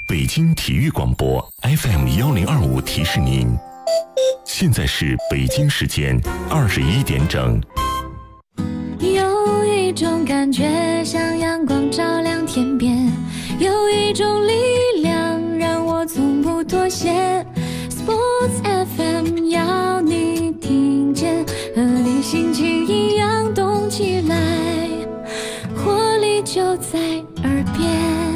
北京体育广播 FM1025提示您，现在是北京时间21点整。 有一种感觉像阳光照亮天边，有一种力量让我从不妥协。Sports FM 要你听见，和你心情一样动起来，活力就在耳边。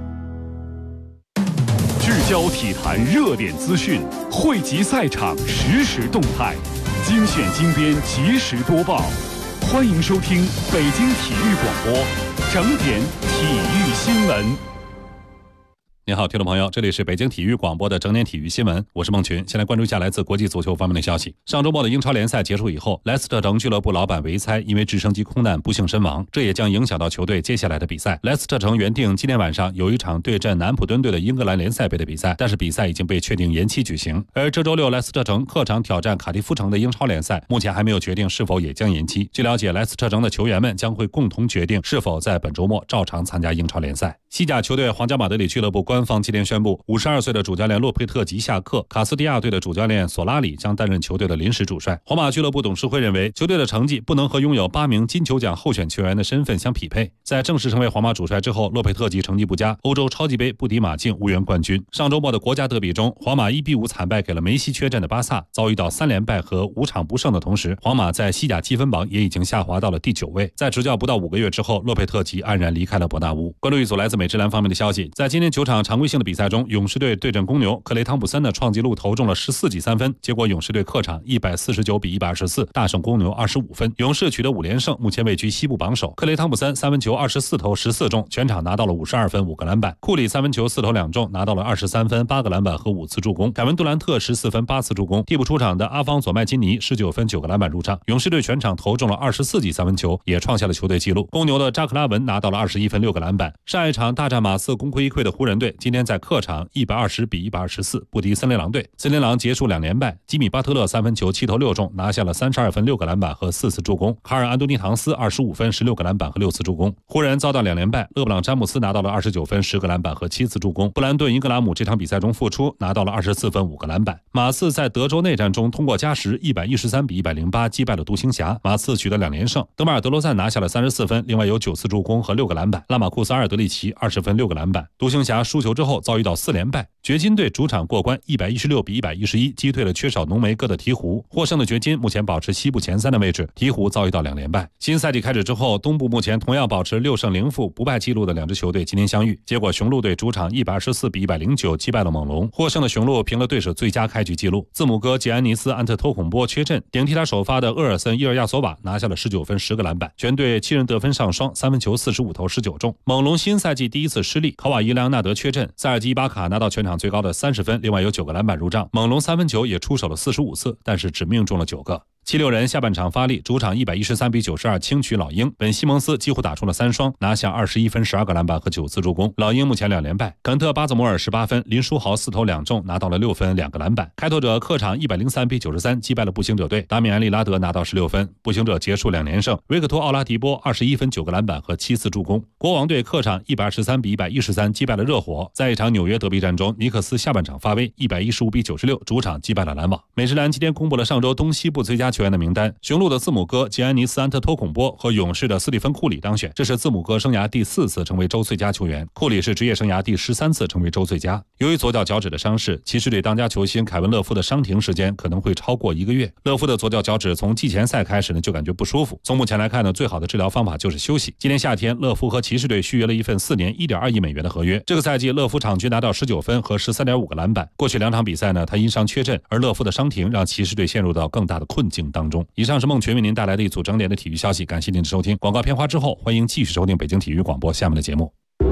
聚焦体坛热点资讯，汇集赛场实时动态，精选精编及时播报。欢迎收听北京体育广播整点体育新闻。 您好，听众朋友，这里是北京体育广播的整点体育新闻，我是孟群。先来关注一下来自国际足球方面的消息。上周末的英超联赛结束以后，莱斯特城俱乐部老板维猜因为直升机空难不幸身亡，这也将影响到球队接下来的比赛。莱斯特城原定今天晚上有一场对阵南普敦队的英格兰联赛杯的比赛，但是比赛已经被确定延期举行。而这周六莱斯特城客场挑战卡迪夫城的英超联赛，目前还没有决定是否也将延期。据了解，莱斯特城的球员们将会共同决定是否在本周末照常参加英超联赛。西甲球队皇家马德里俱乐部官方今天宣布，52岁的主教练洛佩特吉下课，卡斯蒂亚队的主教练索拉里将担任球队的临时主帅。皇马俱乐部董事会认为，球队的成绩不能和拥有8名金球奖候选球员的身份相匹配。在正式成为皇马主帅之后，洛佩特吉成绩不佳，欧洲超级杯不敌马竞，无缘冠军。上周末的国家德比中，皇马1-5惨败给了梅西缺阵的巴萨，遭遇到3连败和5场不胜的同时，皇马在西甲积分榜也已经下滑到了第9位。在执教不到5个月之后，洛佩特吉黯然离开了伯纳乌。关注一组来自美职篮方面的消息，在今天9场常规性的比赛中，勇士队对阵公牛，克雷汤普森的创纪录投中了14记3分，结果勇士队客场149-124大胜公牛25分，勇士取得5连胜，目前位居西部榜首。克雷汤普森3分球24投14中，全场拿到了52分5个篮板。库里3分球4投2中，拿到了23分8个篮板和5次助攻。凯文杜兰特14分8次助攻。替补出场的阿方索麦金尼19分9个篮板入场。勇士队全场投中了24记3分球，也创下了球队纪录。公牛的扎克拉文拿到了21分6个篮板。上一场大战马刺功亏一篑的湖人队，今天在客场120-124不敌森林狼队。森林狼结束2连败，吉米巴特勒3分球7投6中，拿下了32分6个篮板和4次助攻。卡尔安东尼唐斯25分16个篮板和6次助攻。湖人遭到2连败，勒布朗詹姆斯拿到了29分10个篮板和7次助攻。布兰顿英格拉姆这场比赛中复出，拿到了24分5个篮板。马刺在德州内战中通过加时113-108击败了独行侠，马刺取得2连胜。德马尔德罗赞拿下了34分，另外有9次助攻和6个篮板。拉马库斯阿尔德里奇20分6个篮板。独行侠输球之后遭遇到4连败，掘金队主场过关116-111击退了缺少浓眉哥的鹈鹕，获胜的掘金目前保持西部前3的位置，鹈鹕遭遇到2连败。新赛季开始之后，东部目前同样保持6胜0负不败纪录的2支球队今天相遇，结果雄鹿队主场124-109击败了猛龙，获胜的雄鹿平了对手最佳开局纪录。字母哥吉安尼斯安特托孔波缺阵，顶替他首发的厄尔森伊尔亚索瓦拿下了19分10个篮板，全队7人得分上双，3分球45投19中。猛龙新赛季第一次失利，考瓦伊莱昂纳德缺阵，塞尔吉伊巴卡拿到全场最高的30分，另外有9个篮板入账。猛龙3分球也出手了45次，但是只命中了9个。76人下半场发力，主场113-92轻取老鹰，本西蒙斯几乎打出了3双，拿下21分12个篮板和9次助攻。老鹰目前2连败。肯特巴泽摩尔18分，林书豪4投2中，拿到了6分2个篮板。开拓者客场103-93击败了步行者队，达米安利拉德拿到16分，步行者结束2连胜。维克托奥拉迪波21分9个篮板和7次助攻。国王队客场123-113击败了热火。在一场纽约德比战中，尼克斯下半场发威，115-96主场击败了篮网。美职篮今天公布了上周东西部最佳球员的名单，雄鹿的字母哥吉安尼斯安特托孔波和勇士的斯蒂芬库里当选，这是字母哥生涯第4次成为周最佳球员，库里是职业生涯第13次成为周最佳。由于左脚脚趾的伤势，骑士队当家球星凯文勒夫的伤停时间可能会超过1个月。勒夫的左脚脚趾从季前赛开始呢就感觉不舒服，从目前来看呢，最好的治疗方法就是休息。今年夏天，勒夫和骑士队续约了一份4年1.2亿美元的合约。这个赛季，勒夫场均拿到19分和13.5个篮板。过去2场比赛呢，他因伤缺阵，而勒夫的伤停让骑士队陷入到更大的困境当中。以上是孟群为您带来的一组整点的体育消息，感谢您的收听。广告片花之后，欢迎继续收听北京体育广播下面的节目。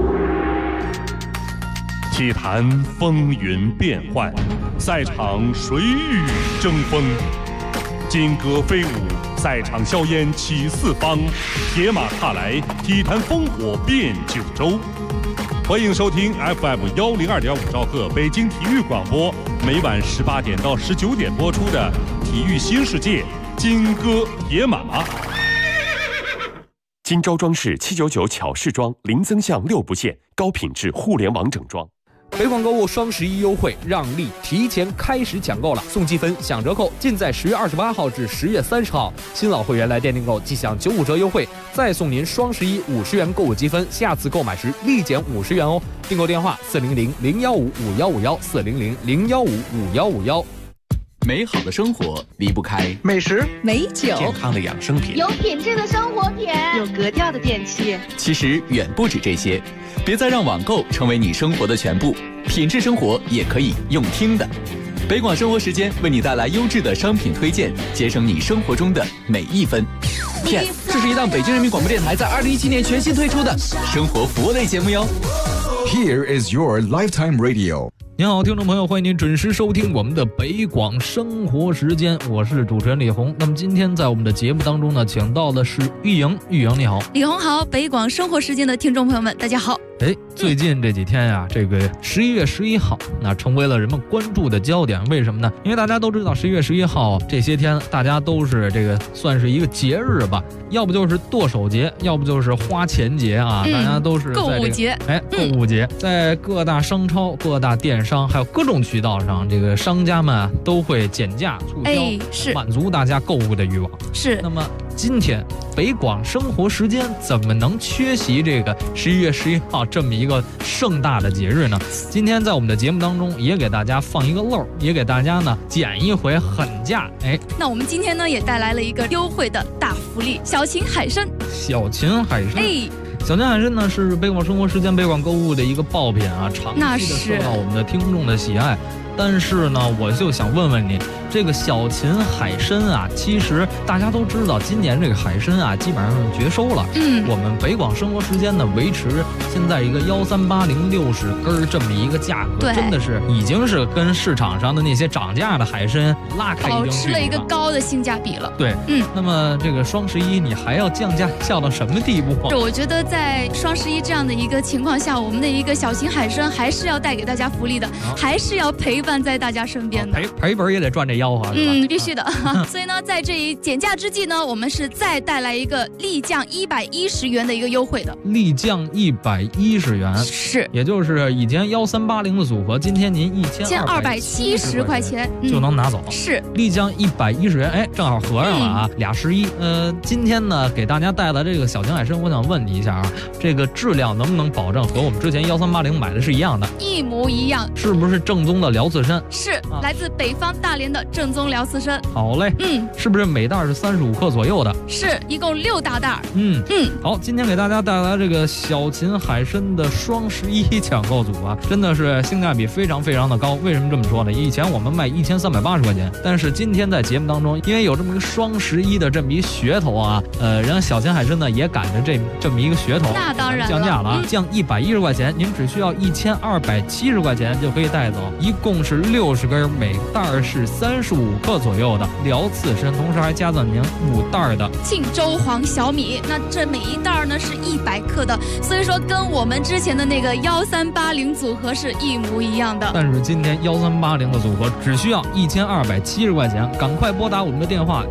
体坛风云变幻，赛场谁与争锋？金戈飞舞，赛场硝烟起四方，铁马踏来，体坛烽火遍九州。欢迎收听 FM102.5兆赫北京体育广播，每晚18点到19点播出的《体育新世界》金戈铁马。 金招装饰799巧饰装，零增项6不限，高品质互联网整装。 北广购物双11优惠让利提前开始抢购了，送积分享折扣，尽在10月28号至10月30号。新老会员来店订购即享95折优惠，再送您双11 50元购物积分，下次购买时立减50元哦。订购电话400-015-5151，400-015-5151。 美好的生活离不开美食、 美酒、 健康的养生品， 有品质的生活品， 有格调的电器。 其实远不止这些，别再让网购成为你生活的全部，品质生活也可以用听的。北广生活时间为你带来优质的商品推荐，节省你生活中的每一分。PS， 这是一档北京人民广播电台在2017年全新推出的生活服务类节目哟。 Here is your lifetime radio。 您好，听众朋友，欢迎您准时收听我们的北广生活时间，我是主持人李红。那么今天在我们的节目当中呢，请到的是玉莹。玉莹你好。 李红好，北广生活时间的听众朋友们大家好。 最近这几天呀，这个11月11号那成为了人们关注的焦点。为什么呢？因为大家都知道11月11号这些天大家都是这个算是一个节日吧，要不就是剁手节，要不就是花钱节啊，大家都是在、这个、 购物节。 购物节在各大商超、各大电商还有各种渠道上，这个商家们都会减价促销， 是满足大家购物的欲望。 是。 那么今天北广生活时间怎么能缺席这个11月11号这么一个盛大的节日呢？今天在我们的节目当中也给大家放一个漏，也给大家呢捡一回狠价。 那我们今天呢也带来了一个优惠的大福利，小秦海参。 小秦海参。小秦海参呢是北广生活时间、北广购物的一个爆品啊，长期的受到我们的听众的喜爱。但是呢，我就想问问你，这个小秦海参啊，其实大家都知道，今年这个海参啊，基本上绝收了。我们北广生活时间呢，维持现在一个138060根这么一个价格，真的是已经是跟市场上的那些涨价的海参拉开一定距离了，保持了一个高的性价比了。 对，那么这个双11你还要降价降到什么地步？ 我觉得在双11这样的一个情况下，我们的一个小秦海参还是要带给大家福利的，还是要陪伴在大家身边的， 赔本也得赚这吆喝，是吧？ 必须的。所以呢，在这一减价之际呢，我们是再带来一个立降110元的一个优惠的， 立降110元， 是， 也就是以前1380的组合，今天您 1270块钱就能拿走， 是立降110元，正好合上了啊，俩11。今天呢，给大家带来这个小秦海参，我想问你一下啊，这个质量能不能保证和我们之前1380买的是一样的？ 一模一样， 是不是正宗的辽刺参？ 是，来自北方大连的正宗辽刺参。 好嘞，是不是每袋是35克左右的？ 是，一共6大袋。 好，今天给大家带来这个小秦海参的双11抢购组啊，真的是性价比非常非常的高。为什么这么说呢？以前我们卖1380块钱，但是今天在节目当中，因为有这么一个双11的这么一噱头啊，人家小秦海参呢也赶着这么一个噱头， 那当然降价了啊，降110块钱，您只需要1270块钱就可以带走，一共是60根，每袋是35克左右的辽刺参，同时还加赠您5袋的庆州黄小米。那这每一袋呢是100克的，所以说跟我们之前的那个1380组合是一模一样的。 但是今天1380的组合只需要1270块钱，赶快拨打我们的电话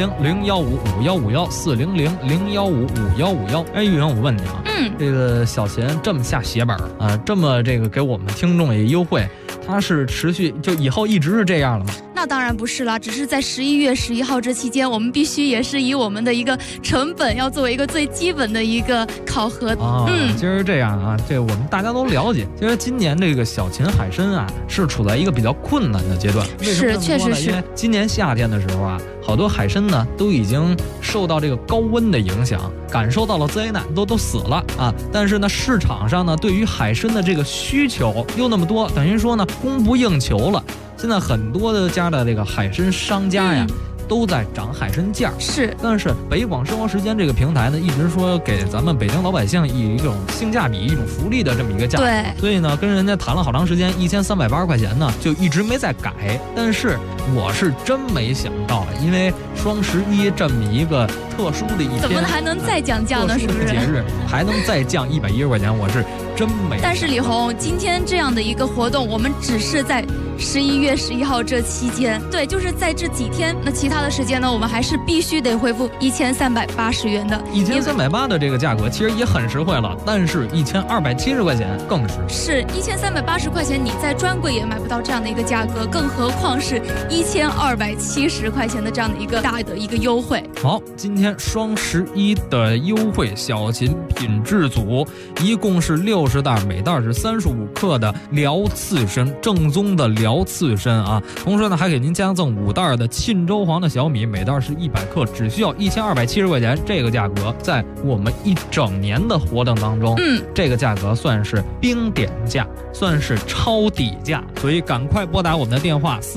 400-015-5151，400-015-5151。玉莹，我问你啊，这个小秦这么下血本啊，这么这个给我们听众也优惠，它是持续就以后一直是这样了吗？ 那当然不是啦，只是在11月11号这期间，我们必须也是以我们的一个成本要作为一个最基本的一个考核。 其实这样啊，这我们大家都了解。其实今年这个小秦海参啊，是处在一个比较困难的阶段。为什么这么说呢？ 确实是。 因为今年夏天的时候啊，好多海参呢都已经受到这个高温的影响，感受到了灾难，都死了啊。但是呢，市场上呢对于海参的这个需求又那么多，等于说呢供不应求了。现在很多的家的这个海参商家呀，都在涨海参价。 是， 但是北广生活时间这个平台呢，一直说给咱们北京老百姓以一种性价比、一种福利的这么一个价格。 对， 所以呢，跟人家谈了好长时间，1380块钱呢，就一直没再改。但是我是真没想到，因为双11这么一个特殊的一天， 怎么还能再降价呢？是不是？ 节日还能再降110块钱，我是真没。 但是李红，今天这样的一个活动，我们只是在 11月11号这期间，对，就是在这几天。那其他的时间呢，我们还是必须得恢复1380元的。 1380的这个价格其实也很实惠了，但是1270块钱更是 1380块钱，你在专柜也买不到这样的一个价格，更何况是1270块钱的这样的一个大的一个优惠。 好，今天双11的优惠，小秦品质组一共是60袋，每袋是35克的辽刺参，正宗的辽刺参啊。同时呢，还给您加赠5袋的沁州黄的小米，每袋是100克，只需要1270块钱。这个价格在我们一整年的活动当中，这个价格算是冰点价，算是超底价，所以赶快拨打我们的电话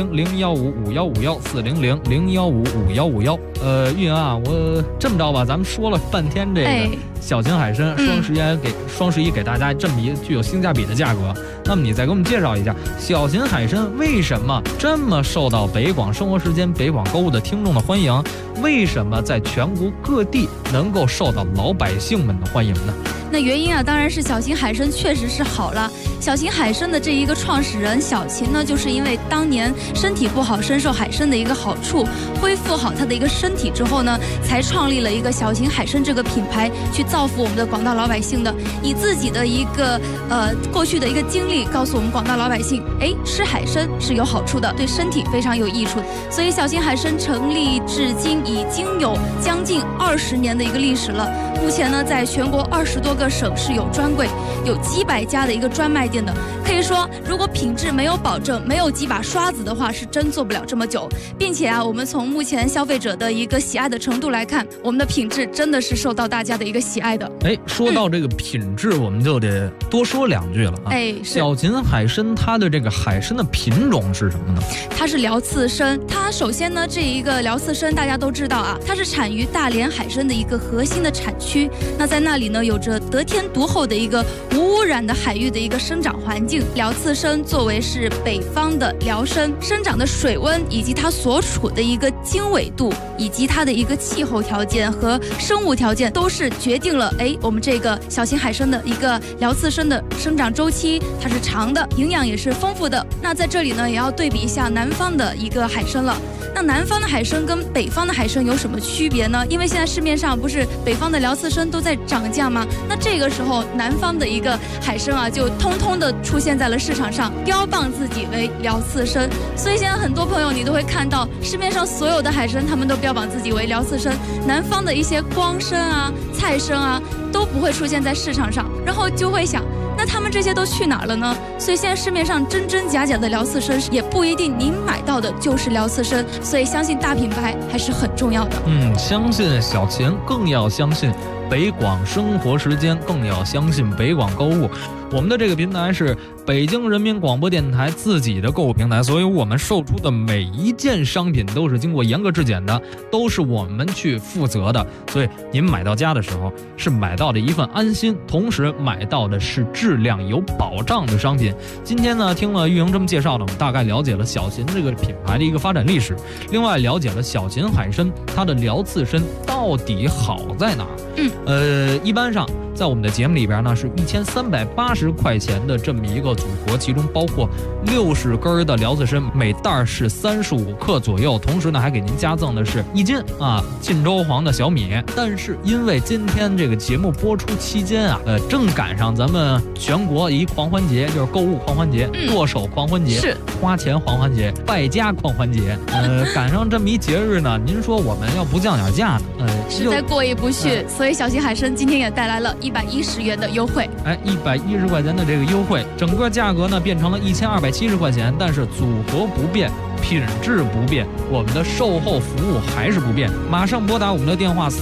400-015-5151，400-015-5151。玉莹啊，我这么着吧，咱们说了半天这个小秦海参，双11给大家这么一个具有性价比的价格，那么你再给我们介绍一下小秦海参为什么这么受到北广生活时间、北广购物的听众的欢迎？为什么在全国各地能够受到老百姓们的欢迎呢？ 那原因啊，当然是小秦海参确实是好了。小秦海参的这一个创始人小秦呢，就是因为当年身体不好，深受海参的一个好处，恢复好他的一个身体之后呢，才创立了一个小秦海参这个品牌，去造福我们的广大老百姓的。以自己的一个过去的一个经历，告诉我们广大老百姓，吃海参是有好处的，对身体非常有益处。所以小秦海参成立至今已经有将近20年的一个历史了。目前呢，在全国20多个省市有专柜，有几百家的一个专卖店的。可以说，如果品质没有保证，没有几把刷子的话，是真做不了这么久。并且啊，我们从目前消费者的一个喜爱的程度来看，我们的品质真的是受到大家的一个喜爱的。 说到这个品质，我们就得多说2句了啊。小秦海参它的这个海参的品种是什么呢？ 它是辽刺参。它首先呢，这一个辽刺参大家都知道啊，它是产于大连海参的一个核心的产区。那在那里呢，有着得天独厚的一个无污染的海域的一个生长环境。辽刺参作为是北方的辽参，生长的水温以及它所处的一个经纬度，以及它的一个气候条件和生物条件，都是决定了我们这个小秦海参的一个辽刺参的生长周期，它是长的，营养也是丰富的。那在这里呢，也要对比一下南方的一个海参了。那南方的海参跟北方的海参有什么区别呢？因为现在市面上不是北方的辽刺参都在涨价吗？那这个时候南方的一个海参啊，就通通的出现在了市场上，标榜自己为辽刺参。所以现在很多朋友你都会看到市面上所有的海参，他们都标榜自己为辽刺参，南方的一些光参啊、菜参啊都不会出现在市场上，然后就会想，那他们这些都去哪儿了呢？所以现在市面上真真假假的辽刺参也不一定您买到的就是辽刺参，所以相信大品牌还是很重要的。 相信小秦，更要相信北广生活时间，更要相信北广购物。我们的这个平台是北京人民广播电台自己的购物平台，所以我们售出的每一件商品都是经过严格质检的，都是我们去负责的。所以您买到家的时候是买到的一份安心，同时买到的是质量有保障的商品。今天呢，听了玉莹这么介绍呢，我们大概了解了小秦这个品牌的一个发展历史，另外了解了小秦海参它的辽刺参到底好在哪儿。一般上在我们的节目里边呢，是1380块钱的这么一个组合，其中包括60根的辽刺参，每袋是35克左右，同时呢还给您加赠的是1斤沁州黄的小米。但是因为今天这个节目播出期间正赶上咱们全国一狂欢节，就是购物狂欢节、剁手狂欢节、 是花钱狂欢节、败家狂欢节，赶上这么一节日呢，您说我们要不降点价呢， 实在过意不去。所以小秦海参今天也带来了110元的优惠 ，110块钱的这个优惠，整个价格呢变成了1270块钱，但是组合不变，品质不变，我们的售后服务还是不变。马上拨打我们的电话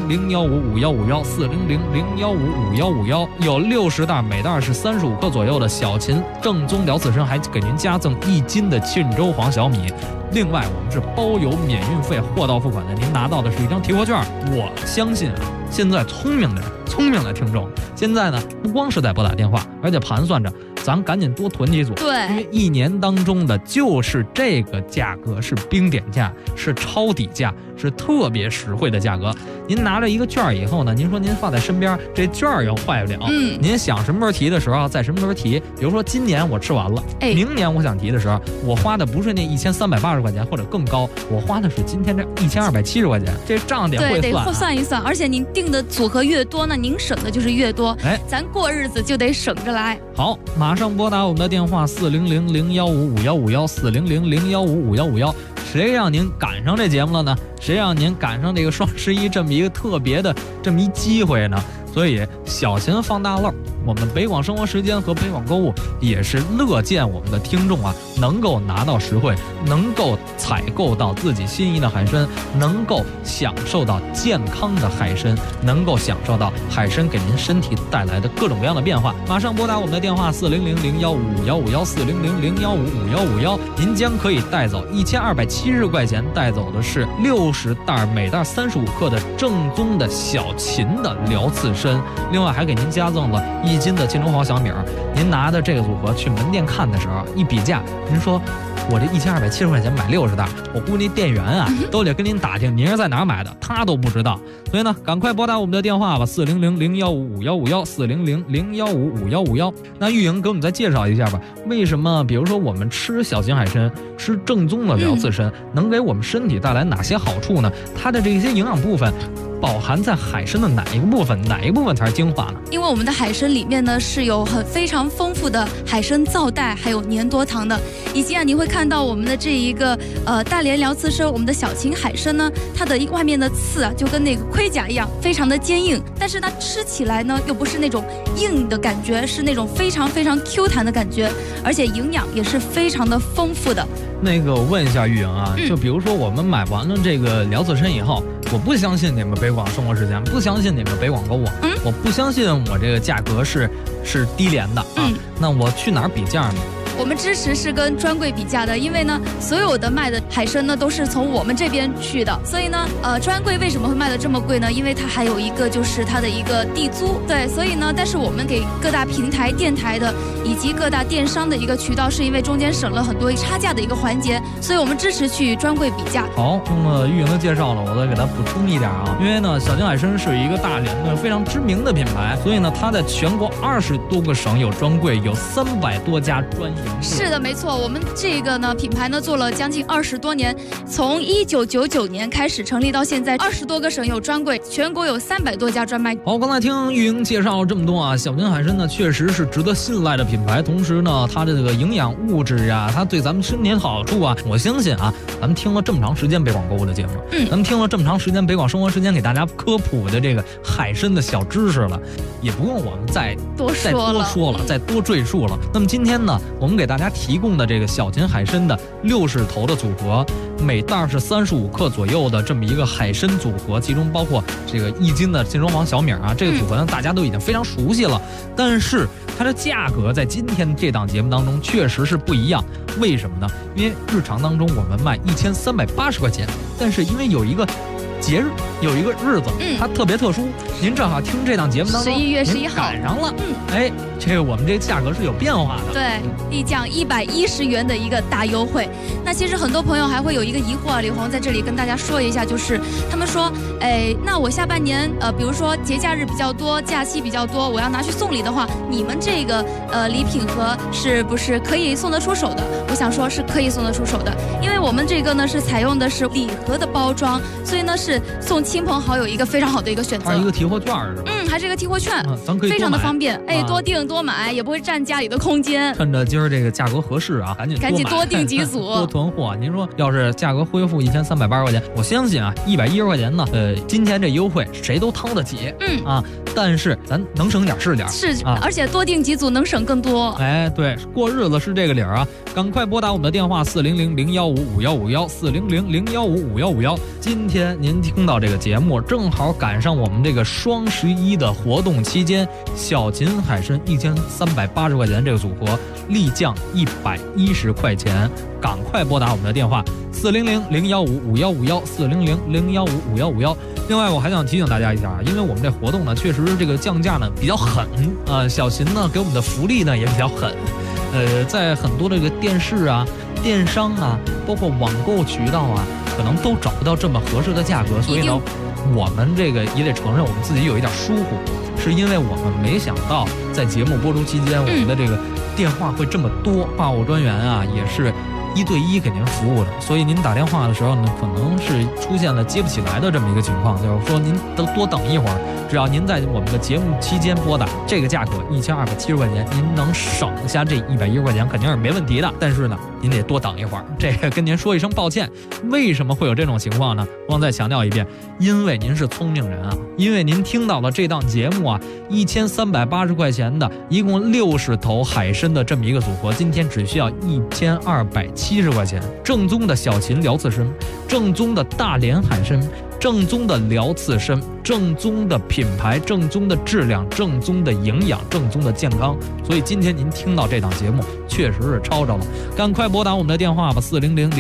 400-015-5151，400-015-5151，有60袋，每袋是35克左右的小秦正宗辽刺参，还给您加赠1斤的沁州黄小米。另外我们是包邮免运费，货到付款的，您拿到的是一张提货券。我相信现在聪明的听众，现在呢不光是在拨打电话，而且盘算着咱赶紧多囤几组， 对， 因为一年当中的就是这个价格是冰点价，是抄底价，是特别实惠的价格。您拿着一个券以后呢，您说您放在身边，这券又坏不了，您想什么时候提的时候在什么时候提。比如说今年我吃完了，明年我想提的时候，我花的不是那1380块钱或者更高，我花的是今天这1270块钱，这账得会算， 对，得算一算。而且您定的组合越多呢，您省的就是越多，咱过日子就得省着来。 好，马上拨打我们的电话400-015-5151，400-015-5151，谁让您赶上这节目了呢？谁让您赶上这个双11这么一个特别的这么一机会呢？所以小钱放大漏，我们北广生活时间和北广购物也是乐见我们的听众啊能够拿到实惠，能够采购到自己心仪的海参，能够享受到健康的海参，能够享受到海参给您身体带来的各种各样的变化。马上拨打我们的电话400-015-5151，400-015-5151，您将可以带走1270块钱，带走的是60袋，每袋35克的正宗的小秦的辽刺参，另外还给您加赠了1斤的金中华小米儿。您拿的这个组合去门店看的时候一比价，您说我这1270块钱买60袋，我估计那店员啊都得跟您打听您是在哪儿买的，他都不知道。所以呢，赶快拨打我们的电话吧，400-015-5151，400-015-5151。那玉莹给我们再介绍一下吧，为什么比如说我们吃小秦海参，吃正宗的辽刺参，能给我们身体带来哪些好处呢？它的这些营养部分饱含在海参的哪一个部分？哪一个部分才是精华呢？ 因为我们的海参里面呢是有非常丰富的海参皂带，还有粘多糖的，以及你会看到我们的这一个大连辽刺参，我们的小秦海参呢，它的外面的刺啊就跟那个盔甲一样，非常的坚硬，但是它吃起来呢又不是那种硬的感觉，是那种非常非常 Q 弹的感觉，而且营养也是非常的丰富的。 那个我问一下玉莹啊，就比如说我们买完了这个辽刺参以后，我不相信你们北广生活时间，不相信你们北广购物，我不相信我这个价格是低廉的啊，那我去哪儿比价呢？ 我们支持是跟专柜比价的，因为呢，所有的卖的海参呢都是从我们这边去的，所以呢，专柜为什么会卖的这么贵呢？因为它还有一个就是它的一个地租，对，所以呢，但是我们给各大平台、电台的以及各大电商的一个渠道，是因为中间省了很多差价的一个环节，所以我们支持去专柜比价。 好，那么玉莹的介绍了，我再给它补充一点啊，因为呢，小秦海参是一个大连的非常知名的品牌，所以呢，它在全国20多个省有专柜，有300多家专营。 是的，没错，我们这个呢品牌呢做了将近20多年，从1999年开始成立到现在，20多个省有专柜，全国有300多家专卖。 好，刚才听玉莹介绍了这么多啊，小秦海参呢确实是值得信赖的品牌，同时呢，它的这个营养物质啊，它对咱们身体的好处啊，我相信啊，咱们听了这么长时间北广购物的节目，咱们听了这么长时间北广生活时间给大家科普的这个海参的小知识了，也不用我们再多说了，再多赘述了。那么今天呢，我们给大家提供的这个小秦海参的60头的组合，每袋是35克左右的这么一个海参组合，其中包括这个1斤的金双黄小米啊，这个组合呢大家都已经非常熟悉了，但是它的价格在今天这档节目当中确实是不一样。为什么呢？因为日常当中我们卖1380块钱，但是因为有一个节日，有一个日子，它特别特殊，您正好听这档节目当中 11月11号赶上了，这个我们这个价格是有变化的， 对，立降110元的一个大优惠。那其实很多朋友还会有一个疑惑啊，李红在这里跟大家说一下，就是他们说，那我下半年比如说节假日比较多，假期比较多，我要拿去送礼的话，你们这个礼品盒是不是可以送得出手的？我想说是可以送得出手的，因为我们这个呢是采用的是礼盒的包装，所以呢是送亲朋好友一个非常好的一个选择。 还是一个提货券是吧？ 还是一个提货券， 咱可以非常的方便，多订多买，也不会占家里的空间。 趁着今儿这个价格合适啊，赶紧多订几组， 多囤货。您说要是价格恢复1380块钱，我相信啊，110块钱呢，今天这优惠谁都掏得起，但是咱能省点是点， 而且多订几组能省更多。 对，过日子是这个理儿啊，赶快拨打我们的电话400-015-5151，400-015-5151。今天您听到这个节目，正好赶上我们这个双11的活动期间，小秦海参1380块钱这个组合立降110块钱，赶快拨打我们的电话400-015-5151，400-015-5151。 另外，我还想提醒大家一下，因为我们这活动呢，确实这个降价呢比较狠啊，小秦呢给我们的福利呢也比较狠，在很多这个电视啊、电商啊，包括网购渠道啊，可能都找不到这么合适的价格，所以呢，我们这个也得承认我们自己有一点疏忽，是因为我们没想到在节目播出期间，我们的这个电话会这么多，话务专员啊也是1对1给您服务的，所以您打电话的时候呢，可能是出现了接不起来的这么一个情况，就是说您都多等一会儿，只要您在我们的节目期间拨打，这个价格1270块钱，您能省下这110块钱肯定是没问题的。但是呢，您得多等一会儿，这个跟您说一声抱歉。为什么会有这种情况呢？我再强调一遍，因为您是聪明人啊，因为您听到了这档节目啊，1380块钱的，一共60头海参的这么一个组合，今天只需要1270块钱，正宗的小秦辽刺参，正宗的大连海参，正宗的辽刺参，正宗的品牌，正宗的质量，正宗的营养，正宗的健康。所以今天您听到这档节目确实是抄着了，赶快拨打我们的电话吧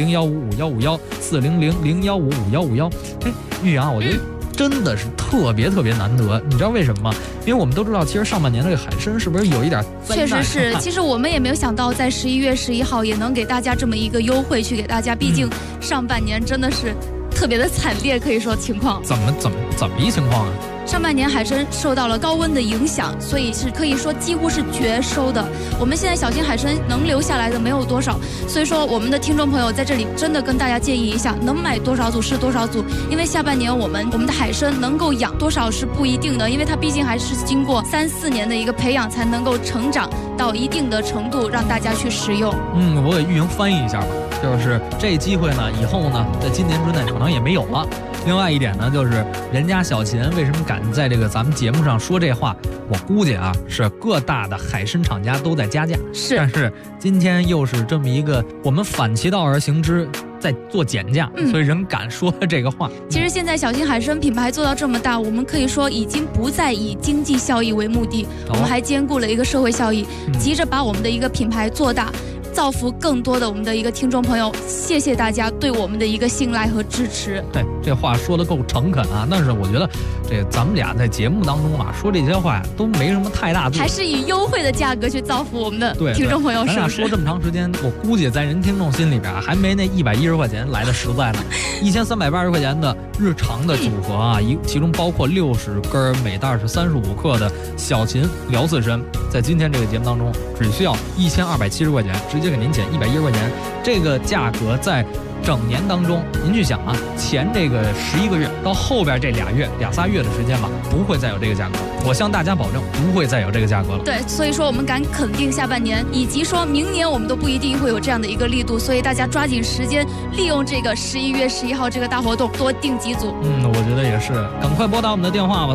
，400-015-5151，400-015-5151。玉阳，我觉得真的是特别难得，你知道为什么吗？因为我们都知道，其实上半年这个海参是不是有一点灾难？ 确实是，其实我们也没有想到，在11月11号也能给大家这么一个优惠去给大家，毕竟上半年真的是特别的惨烈，可以说情况。 怎么一情况啊？ 上半年海参受到了高温的影响，所以是可以说几乎是绝收的。我们现在小秦海参能留下来的没有多少，所以说我们的听众朋友在这里真的跟大家建议一下，能买多少组是多少组，因为下半年我们的海参能够养多少是不一定的，因为它毕竟还是经过3、4年的一个培养才能够成长到一定的程度，让大家去食用。 我给玉莹翻译一下吧，就是这机会呢，以后呢，在今年之内可能也没有了。另外一点呢，就是人家小秦为什么敢在这个咱们节目上说这话，我估计啊，是各大的海参厂家都在加价，但是今天又是这么一个我们反其道而行之，在做减价，所以人敢说这个话。 其实现在小秦海参品牌做到这么大，我们可以说已经不再以经济效益为目的，我们还兼顾了一个社会效益，急着把我们的一个品牌做大，造福更多的我们的一个听众朋友。谢谢大家对我们的一个信赖和支持。 对，这话说得够诚恳啊，但是我觉得这咱们俩在节目当中啊说这些话都没什么太大度， 还是以优惠的价格去造福我们的听众朋友，是不是？咱俩说这么长时间，我估计在人听众心里边还没那110块钱来的实在呢。1380块钱的日常的组合啊，其中包括60根，每袋是35克的小秦辽刺参，在今天这个节目当中只需要1270块钱，直接给您减110块钱。这个价格在整年当中，您去想啊，前这个11个月到后边这2、3月的时间吧，不会再有这个价格，我向大家保证不会再有这个价格了。 对，所以说我们敢肯定下半年以及说明年我们都不一定会有这样的一个力度，所以大家抓紧时间利用这个11月11号这个大活动，多订几组。 我觉得也是，赶快拨打我们的电话吧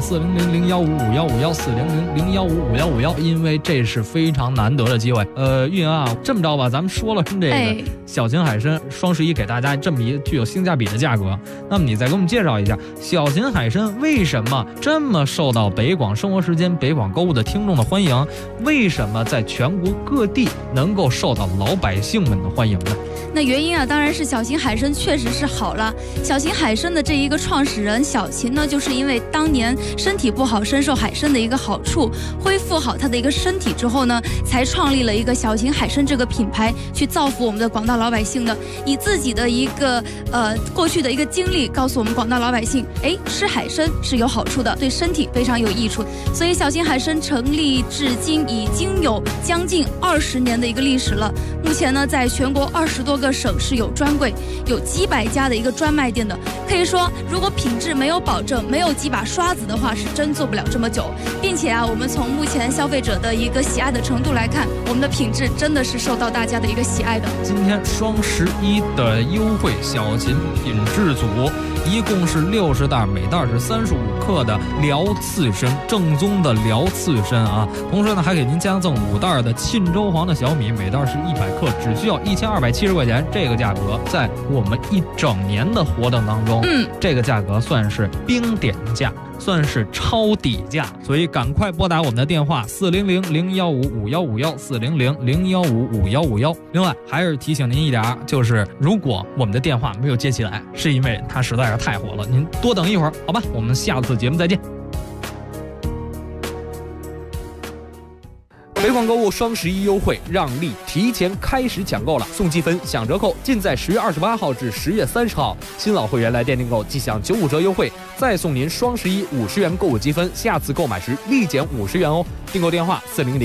，400-015-5151，400-015-5151，因为这是非常难得的机会。玉莹啊，这么着吧，咱们说了这个小秦海参双11给大家这么一具有性价比的价格，那么你再给我们介绍一下小秦海参为什么这么受到北广生活时间、北广购物的听众的欢迎？为什么在全国各地能够受到老百姓们的欢迎呢？ 那原因啊，当然是小秦海参确实是好了。小秦海参的这一个创始人小秦呢，就是因为当年身体不好，深受海参的一个好处，恢复好他的一个身体之后呢，才创立了一个小秦海参这个品牌，去造福我们的广大老百姓的。以自己的一个过去的一个经历，告诉我们广大老百姓，吃海参是有好处的，对身体非常有益处。所以小秦海参成立至今已经有将近20年的一个历史了。目前呢，在全国20多个省市有专柜，有几百家的一个专卖店的。可以说，如果品质没有保证，没有几把刷子的话，是真做不了这么久。并且啊，我们从目前消费者的一个喜爱的程度来看，我们的品质真的是受到大家的一个喜爱的。 今天双11的优惠小秦品质组，一共是60袋，每袋是35克的辽刺参，正宗的辽刺参啊。同时呢，还给您加赠5袋的沁州黄的小米，每袋是100克，只需要1270块钱。这个价格在我们一整年的活动当中，这个价格算是冰点价，算是超底价，所以赶快拨打我们的电话400-015-5151，400-015-5151。另外还是提醒您一点，就是如果我们的电话没有接起来，是因为它实在是在是太火了，您多等一会儿，好吧？我们下次节目再见。 北广购物双11优惠让利提前开始抢购了，送积分享折扣尽在10月28号至10月30号。新老会员来店订购即享95折优惠，再送您双11 50元购物积分，下次购买时立减50元哦。订购电话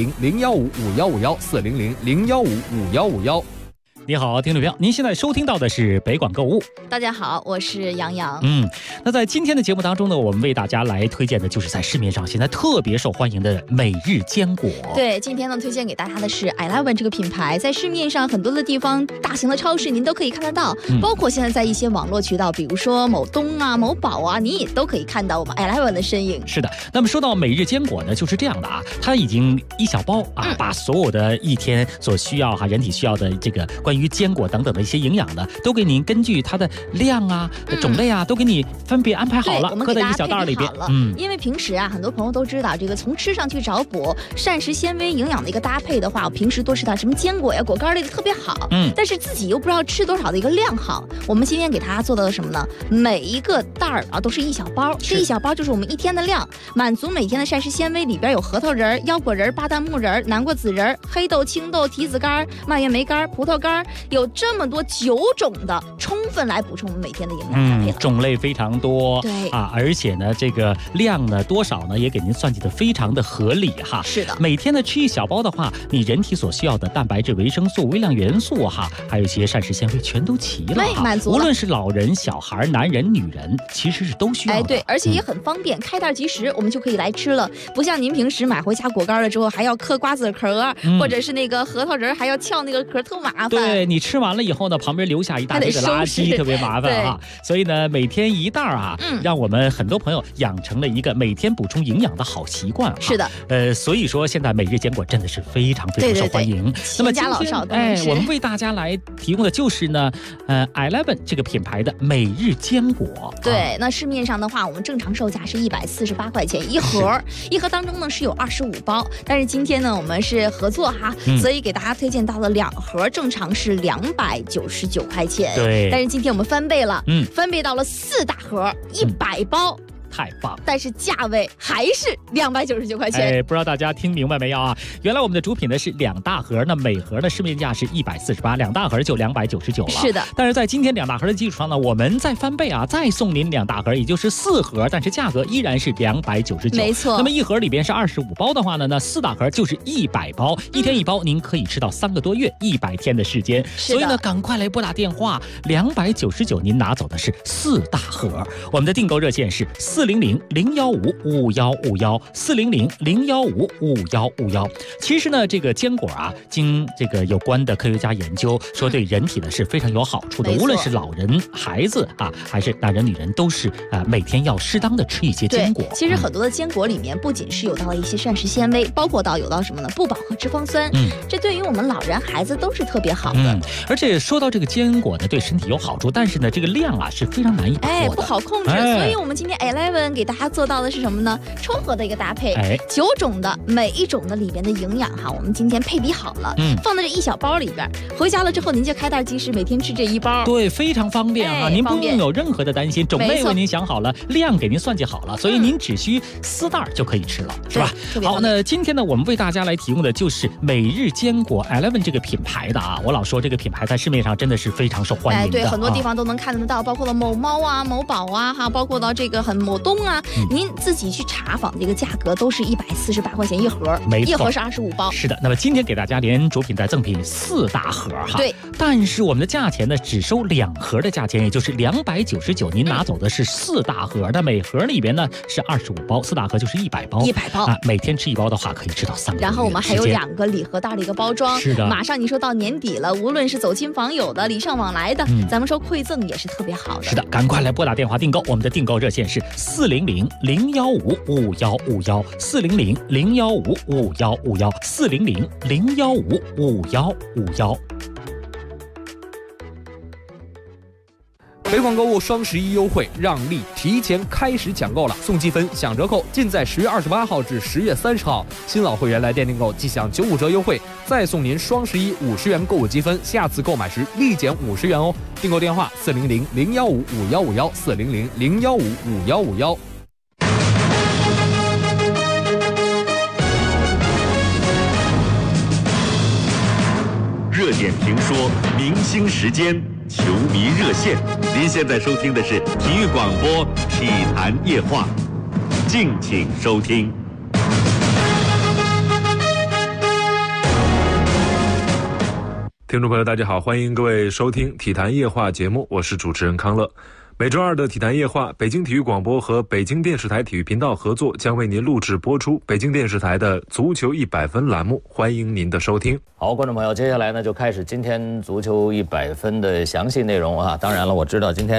400-015-5151，400-015-5151。 你好，听众朋友，您现在收听到的是北广购物。 大家好，我是杨洋。 那在今天的节目当中呢，我们为大家来推荐的就是在市面上现在特别受欢迎的每日坚果。 对，今天呢推荐给大家的是 Eleven 这个品牌，在市面上很多的地方，大型的超市您都可以看得到，包括现在在一些网络渠道，比如说某东啊、某宝啊，你也都可以看到我们 Eleven 的身影。 是的，那么说到每日坚果呢，就是这样的啊，它已经一小包啊，把所有的一天所需要人体需要的这个关于坚果等等的一些营养呢，都给您根据它的量啊、种类啊，都给你分别安排好了，搁在一小袋里边。 因为平时啊，很多朋友都知道，这个从吃上去找补膳食纤维营养的一个搭配的话，我平时多吃点什么坚果呀、果干类的特别好。但是自己又不知道吃多少的一个量好。我们今天给大家做到的什么呢？每一个袋儿啊都是一小包，这一小包就是我们一天的量，满足每天的膳食纤维。里边有核桃仁、腰果仁、巴旦木仁、南瓜籽仁、黑豆、青豆、提子干、蔓越莓干、葡萄干，有这么多9种的，充分来补充我们每天的营养搭配了。 种类非常多， 对啊，而且呢，这个量呢多少呢，也给您算计的非常的合理哈。 是的， 每天呢吃一小包的话，你人体所需要的蛋白质、维生素、微量元素还有一些膳食纤维全都齐了满足了。 无论是老人、小孩、男人、女人，其实是都需要的。 对，而且也很方便，开袋即食，我们就可以来吃了。不像您平时买回家果干了之后，还要嗑瓜子壳，或者是那个核桃仁，还要撬那个壳，特麻烦。 对，你吃完了以后呢，旁边留下一大堆的垃圾，特别麻烦啊。所以呢，每天一袋让我们很多朋友养成了一个每天补充营养的好习惯。 是的， 所以说现在每日坚果真的是非常非常受欢迎。那么今天我们为大家来提供的就是呢，Eleven 这个品牌的每日坚果。 对，那市面上的话，我们正常售价是148块钱一盒，一盒当中呢是有25包，但是今天呢我们是合作所以给大家推荐到了2盒，正常是299块钱。 对， 但是今天我们翻倍了，翻倍到了4大盒，100包。 太棒， 但是价位还是299块钱。 不知道大家听明白没有啊？原来我们的主品呢是2大盒，那每盒的市面价是148，2大盒就299了。 是的， 但是在今天2大盒的基础上呢，我们再翻倍再送您2大盒，也就是4盒，但是价格依然是299。 没错。 那么一盒里边是25包的话呢，那4大盒就是100包，一天1包，您可以吃到3个多月，100天的时间。所以呢，赶快来拨打电话，299您拿走的是4大盒。我们的订购热线是400-015-5151，400-015-5151。其实呢，这个坚果经这个有关的科学家研究说，对人体呢是非常有好处的。无论是老人、孩子还是男人、女人，都是每天要适当的吃一些坚果。 其实很多的坚果里面不仅是有到了一些膳食纤维，包括有到什么呢？不饱和脂肪酸。这对于我们老人、孩子都是特别好的。 而且说到这个坚果呢，对身体有好处，但是呢，这个量是非常难以把握的， 不好控制。所以我们今天Eleven给大家做到的是什么呢？充合的一个搭配，9种的每一种的里边的营养我们今天配比好了，放在这一小包里边，回家了之后您就开袋即食，每天吃这1包。 对，非常方便您不用有任何的担心，种类为您想好了，量给您算计好了，所以您只需4袋就可以吃了，是吧？好，那今天呢，我们为大家来提供的就是每日坚果 Eleven 这个品牌的我老说这个品牌在市面上真的是非常受欢迎的。 对，很多地方都能看得到，包括了某猫某宝包括到这个某东您自己去查访这个价格都是148块钱一盒， 没错， 一盒是25包。 是的，那么今天给大家连主品带赠品4大盒对， 但是我们的价钱呢只收2盒的价钱，也就是299，您拿走的是4大盒，那每盒里边呢是25包，4大盒就是100包 ，100包每天吃1包的话可以吃到3个月。 然后我们还有2个礼盒袋的一个包装， 是的， 马上你说到年底了，无论是走亲访友的、礼尚往来的，咱们说馈赠也是特别好的。 是的，赶快来拨打电话订购，我们的订购热线是400-015-5151，400-015-5151，400-015-5151。 北广购物双11优惠让利提前开始抢购了，送积分享折扣尽在10月28号至10月30号。新老会员来店订购即享95折优惠， 再送您双11 50元购物积分，下次购买时立减50元哦。订购电话400-015-5151，400-015-5151。 热点评说，明星时间，球迷热线。您现在收听的是体育广播体坛夜话，敬请收听。 听众朋友大家好，欢迎各位收听体坛夜话节目，我是主持人康乐。每周二的体坛夜话，北京体育广播和北京电视台体育频道合作，将为您录制播出北京电视台的足球100分栏目，欢迎您的收听。 好，观众朋友，接下来呢就开始今天足球100分的详细内容啊。当然了，我知道今天